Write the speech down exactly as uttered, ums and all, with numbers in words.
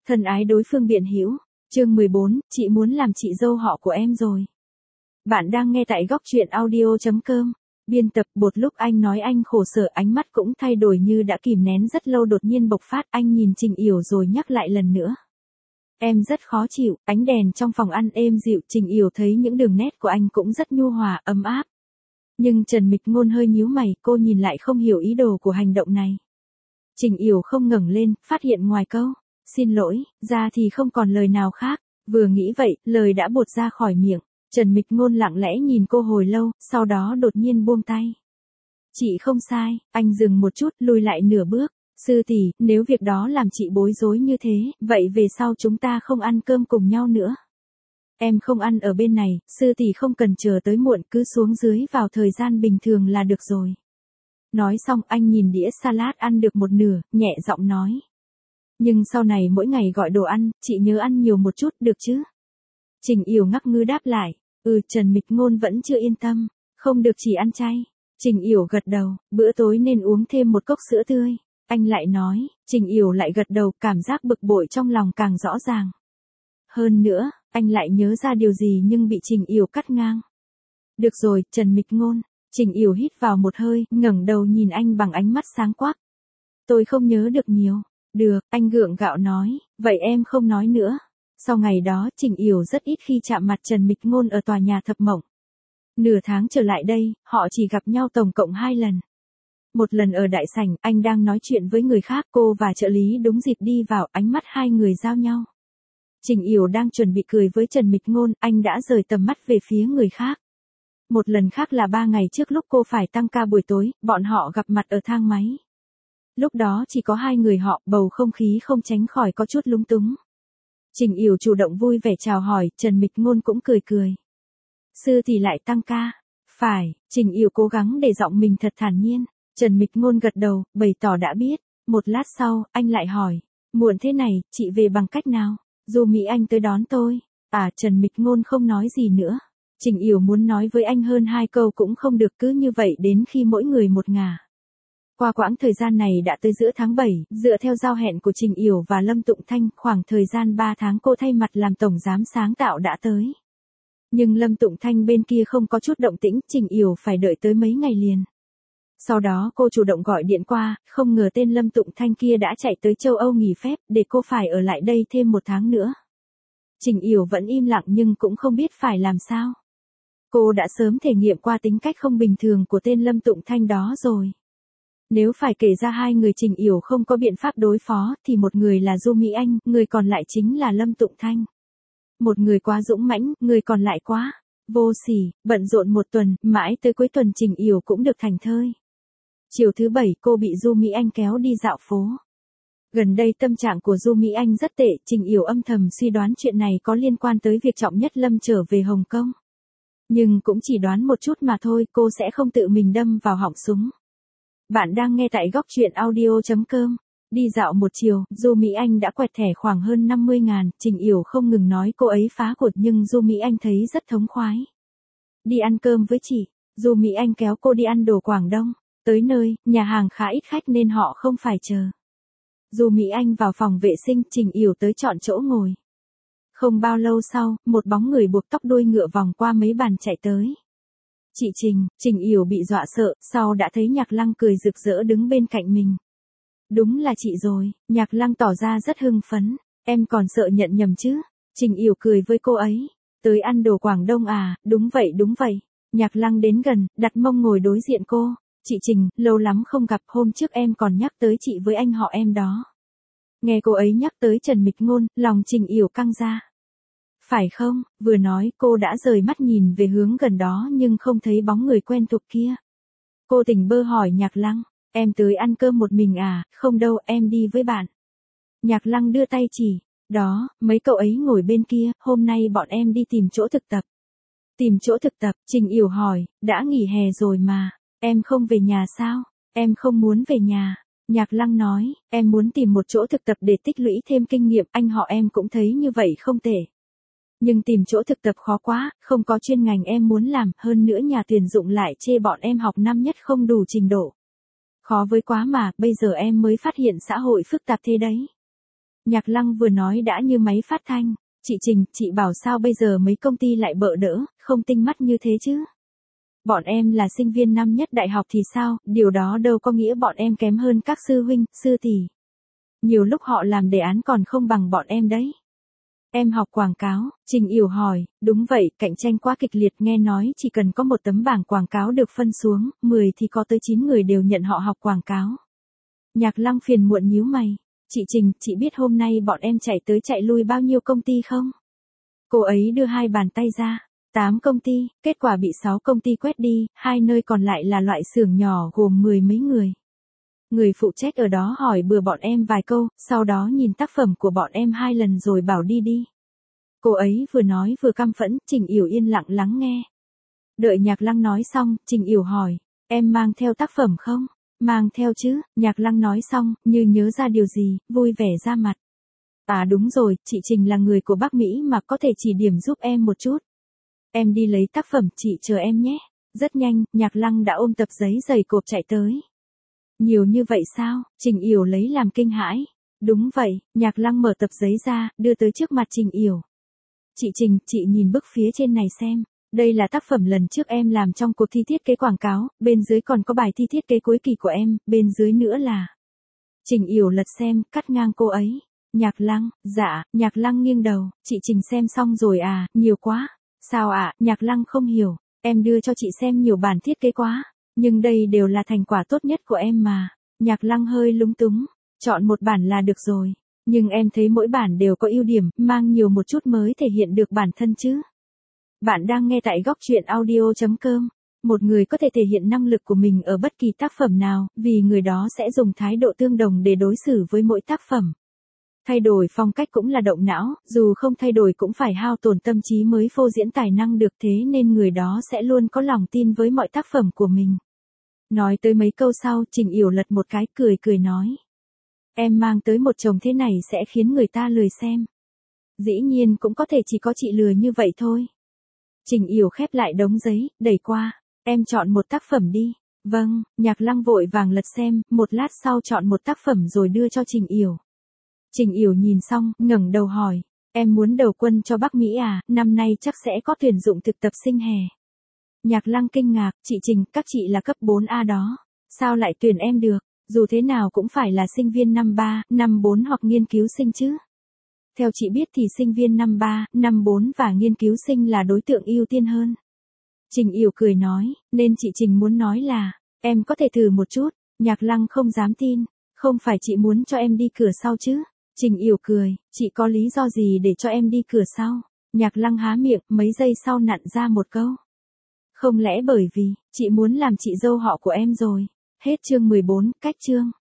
Thân ái đối phương biện hữu, chương mười bốn, chị muốn làm chị dâu họ của em rồi. Bạn đang nghe tại góc truyện audio.com. Biên tập. Một lúc anh nói anh khổ sở, ánh mắt cũng thay đổi như đã kìm nén rất lâu đột nhiên bộc phát. Anh nhìn Trình Yểu rồi nhắc lại lần nữa. Em rất khó chịu. Ánh đèn trong phòng ăn êm dịu, Trình Yểu thấy những đường nét của anh cũng rất nhu hòa, ấm áp. Nhưng Trần Mịch Ngôn hơi nhíu mày, cô nhìn lại không hiểu ý đồ của hành động này. Trình Yểu không ngẩng lên, phát hiện ngoài câu xin lỗi ra thì không còn lời nào khác. Vừa nghĩ vậy, lời đã buột ra khỏi miệng. Trần Mịch Ngôn lặng lẽ nhìn cô hồi lâu, sau đó đột nhiên buông tay. Chị không sai. Anh dừng một chút, lùi lại nửa bước. Sư tỷ, nếu việc đó làm chị bối rối như thế, vậy về sau chúng ta không ăn cơm cùng nhau nữa. Em không ăn ở bên này, sư tỷ không cần chờ tới muộn, cứ xuống dưới vào thời gian bình thường là được rồi. Nói xong anh nhìn đĩa salad ăn được một nửa, nhẹ giọng nói. Nhưng sau này mỗi ngày gọi đồ ăn, chị nhớ ăn nhiều một chút, được chứ? Trình Yểu ngắc ngứ đáp lại. Ừ, Trần Mịch Ngôn vẫn chưa yên tâm. Không được chỉ ăn chay. Trình Yểu gật đầu, bữa tối nên uống thêm một cốc sữa tươi. Anh lại nói, Trình Yểu lại gật đầu, cảm giác bực bội trong lòng càng rõ ràng. Hơn nữa, anh lại nhớ ra điều gì nhưng bị Trình Yểu cắt ngang. Được rồi, Trần Mịch Ngôn. Trình Yểu hít vào một hơi, ngẩng đầu nhìn anh bằng ánh mắt sáng quắc. Tôi không nhớ được nhiều. Được, anh gượng gạo nói, vậy em không nói nữa. Sau ngày đó, Trình Yểu rất ít khi chạm mặt Trần Mịch Ngôn ở tòa nhà Thập Mộng. Nửa tháng trở lại đây, họ chỉ gặp nhau tổng cộng hai lần. Một lần ở đại sảnh, anh đang nói chuyện với người khác, cô và trợ lý đúng dịp đi vào, ánh mắt hai người giao nhau. Trình Yểu đang chuẩn bị cười với Trần Mịch Ngôn, anh đã rời tầm mắt về phía người khác. Một lần khác là ba ngày trước lúc cô phải tăng ca buổi tối, bọn họ gặp mặt ở thang máy. Lúc đó chỉ có hai người họ, bầu không khí không tránh khỏi có chút lúng túng. Trình Yểu chủ động vui vẻ chào hỏi, Trần Mịch Ngôn cũng cười cười. Sư thì lại tăng ca. Phải, Trình Yểu cố gắng để giọng mình thật thản nhiên. Trần Mịch Ngôn gật đầu, bày tỏ đã biết. Một lát sau, anh lại hỏi. Muộn thế này, chị về bằng cách nào? Du Mỹ Anh tới đón tôi. À, Trần Mịch Ngôn không nói gì nữa. Trình Yểu muốn nói với anh hơn hai câu cũng không được, cứ như vậy đến khi mỗi người một ngả. Qua quãng thời gian này đã tới giữa tháng bảy, dựa theo giao hẹn của Trình Yểu và Lâm Tụng Thanh, khoảng thời gian ba tháng cô thay mặt làm tổng giám sáng tạo đã tới. Nhưng Lâm Tụng Thanh bên kia không có chút động tĩnh, Trình Yểu phải đợi tới mấy ngày liền. Sau đó cô chủ động gọi điện qua, không ngờ tên Lâm Tụng Thanh kia đã chạy tới châu Âu nghỉ phép, để cô phải ở lại đây thêm một tháng nữa. Trình Yểu vẫn im lặng nhưng cũng không biết phải làm sao. Cô đã sớm thể nghiệm qua tính cách không bình thường của tên Lâm Tụng Thanh đó rồi. Nếu phải kể ra hai người Trình Yểu không có biện pháp đối phó, thì một người là Du Mỹ Anh, người còn lại chính là Lâm Tụng Thanh. Một người quá dũng mãnh, người còn lại quá vô sỉ, bận rộn một tuần, mãi tới cuối tuần Trình Yểu cũng được thảnh thơi. Chiều thứ bảy cô bị Du Mỹ Anh kéo đi dạo phố. Gần đây tâm trạng của Du Mỹ Anh rất tệ, Trình Yểu âm thầm suy đoán chuyện này có liên quan tới việc Trọng Nhất Lâm trở về Hồng Kông. Nhưng cũng chỉ đoán một chút mà thôi, cô sẽ không tự mình đâm vào họng súng. Bạn đang nghe tại góc truyện audio.com. Đi dạo một chiều, Du Mỹ Anh đã quẹt thẻ khoảng hơn năm mươi ngàn, Trình Yểu không ngừng nói cô ấy phá cột nhưng Du Mỹ Anh thấy rất thống khoái. Đi ăn cơm với chị, Du Mỹ Anh kéo cô đi ăn đồ Quảng Đông. Tới nơi, nhà hàng khá ít khách nên họ không phải chờ. Du Mỹ Anh vào phòng vệ sinh, Trình Yểu tới chọn chỗ ngồi. Không bao lâu sau, một bóng người buộc tóc đuôi ngựa vòng qua mấy bàn chạy tới. Chị Trình, Trình Yểu bị dọa sợ, sau đã thấy Nhạc Lăng cười rực rỡ đứng bên cạnh mình. Đúng là chị rồi, Nhạc Lăng tỏ ra rất hưng phấn, em còn sợ nhận nhầm chứ? Trình Yểu cười với cô ấy. Tới ăn đồ Quảng Đông à, đúng vậy đúng vậy. Nhạc Lăng đến gần, đặt mông ngồi đối diện cô. Chị Trình, lâu lắm không gặp, hôm trước em còn nhắc tới chị với anh họ em đó. Nghe cô ấy nhắc tới Trần Mịch Ngôn, lòng Trình Yểu căng ra. Phải không? Vừa nói cô đã rời mắt nhìn về hướng gần đó nhưng không thấy bóng người quen thuộc kia. Cô tỉnh bơ hỏi Nhạc Lăng, em tới ăn cơm một mình à? Không đâu, em đi với bạn. Nhạc Lăng đưa tay chỉ, đó, mấy cậu ấy ngồi bên kia, hôm nay bọn em đi tìm chỗ thực tập. Tìm chỗ thực tập, Trình Yểu hỏi, đã nghỉ hè rồi mà, em không về nhà sao? Em không muốn về nhà. Nhạc Lăng nói, em muốn tìm một chỗ thực tập để tích lũy thêm kinh nghiệm, anh họ em cũng thấy như vậy không tệ. Nhưng tìm chỗ thực tập khó quá, không có chuyên ngành em muốn làm, hơn nữa nhà tuyển dụng lại chê bọn em học năm nhất không đủ trình độ. Khó với quá mà, bây giờ em mới phát hiện xã hội phức tạp thế đấy. Nhạc Lăng vừa nói đã như máy phát thanh. Chị Trình, chị bảo sao bây giờ mấy công ty lại bợ đỡ, không tinh mắt như thế chứ? Bọn em là sinh viên năm nhất đại học thì sao, điều đó đâu có nghĩa bọn em kém hơn các sư huynh, sư tỷ. Nhiều lúc họ làm đề án còn không bằng bọn em đấy. Em học quảng cáo, Trình Yểu hỏi, đúng vậy, cạnh tranh quá kịch liệt, nghe nói chỉ cần có một tấm bảng quảng cáo được phân xuống, mười thì có tới chín người đều nhận họ học quảng cáo. Nhạc Lăng phiền muộn nhíu mày, chị Trình, chị biết hôm nay bọn em chạy tới chạy lui bao nhiêu công ty không? Cô ấy đưa hai bàn tay ra, tám công ty, kết quả bị sáu công ty quét đi, hai nơi còn lại là loại xưởng nhỏ gồm mười mấy người. Người phụ trách ở đó hỏi bừa bọn em vài câu, sau đó nhìn tác phẩm của bọn em hai lần rồi bảo đi đi. Cô ấy vừa nói vừa căm phẫn, Trình Yểu yên lặng lắng nghe. Đợi Nhạc Lăng nói xong, Trình Yểu hỏi, em mang theo tác phẩm không? Mang theo chứ, Nhạc Lăng nói xong, như nhớ ra điều gì, vui vẻ ra mặt. À đúng rồi, chị Trình là người của Bắc Mỹ mà có thể chỉ điểm giúp em một chút. Em đi lấy tác phẩm, chị chờ em nhé. Rất nhanh, Nhạc Lăng đã ôm tập giấy dày cộp chạy tới. Nhiều như vậy sao? Trình Yểu lấy làm kinh hãi. Đúng vậy, Nhạc Lăng mở tập giấy ra, đưa tới trước mặt Trình Yểu. Chị Trình, chị nhìn bức phía trên này xem. Đây là tác phẩm lần trước em làm trong cuộc thi thiết kế quảng cáo, bên dưới còn có bài thi thiết kế cuối kỳ của em, bên dưới nữa là... Trình Yểu lật xem, cắt ngang cô ấy. Nhạc Lăng, dạ, Nhạc Lăng nghiêng đầu, chị Trình xem xong rồi à, nhiều quá. Sao ạ, à? Nhạc Lăng không hiểu, em đưa cho chị xem nhiều bản thiết kế quá, nhưng đây đều là thành quả tốt nhất của em mà. Nhạc Lăng hơi lúng túng, chọn một bản là được rồi, nhưng em thấy mỗi bản đều có ưu điểm, mang nhiều một chút mới thể hiện được bản thân chứ. Bạn đang nghe tại góc truyện audio chấm com. Một người có thể thể hiện năng lực của mình ở bất kỳ tác phẩm nào, vì người đó sẽ dùng thái độ tương đồng để đối xử với mỗi tác phẩm. Thay đổi phong cách cũng là động não, dù không thay đổi cũng phải hao tổn tâm trí mới phô diễn tài năng được, thế nên người đó sẽ luôn có lòng tin với mọi tác phẩm của mình. Nói tới mấy câu sau, Trình Yểu lật một cái, cười cười nói. Em mang tới một chồng thế này sẽ khiến người ta lười xem. Dĩ nhiên cũng có thể chỉ có chị lười như vậy thôi. Trình Yểu khép lại đống giấy, đẩy qua. Em chọn một tác phẩm đi. Vâng, Nhạc Lăng vội vàng lật xem, một lát sau chọn một tác phẩm rồi đưa cho Trình Yểu. Trình Yểu nhìn xong, ngẩng đầu hỏi, em muốn đầu quân cho Bắc Mỹ à, năm nay chắc sẽ có tuyển dụng thực tập sinh hè. Nhạc Lăng kinh ngạc, chị Trình, các chị là cấp bốn A đó, sao lại tuyển em được, dù thế nào cũng phải là sinh viên năm ba, năm bốn hoặc nghiên cứu sinh chứ. Theo chị biết thì sinh viên năm ba, năm bốn và nghiên cứu sinh là đối tượng ưu tiên hơn. Trình Yểu cười nói, nên chị Trình muốn nói là, em có thể thử một chút. Nhạc Lăng không dám tin, không phải chị muốn cho em đi cửa sau chứ. Trình Yểu cười, chị có lý do gì để cho em đi cửa sau? Nhạc Lăng há miệng, mấy giây sau nặn ra một câu. Không lẽ bởi vì, chị muốn làm chị dâu họ của em rồi. Hết chương mười bốn, cách chương.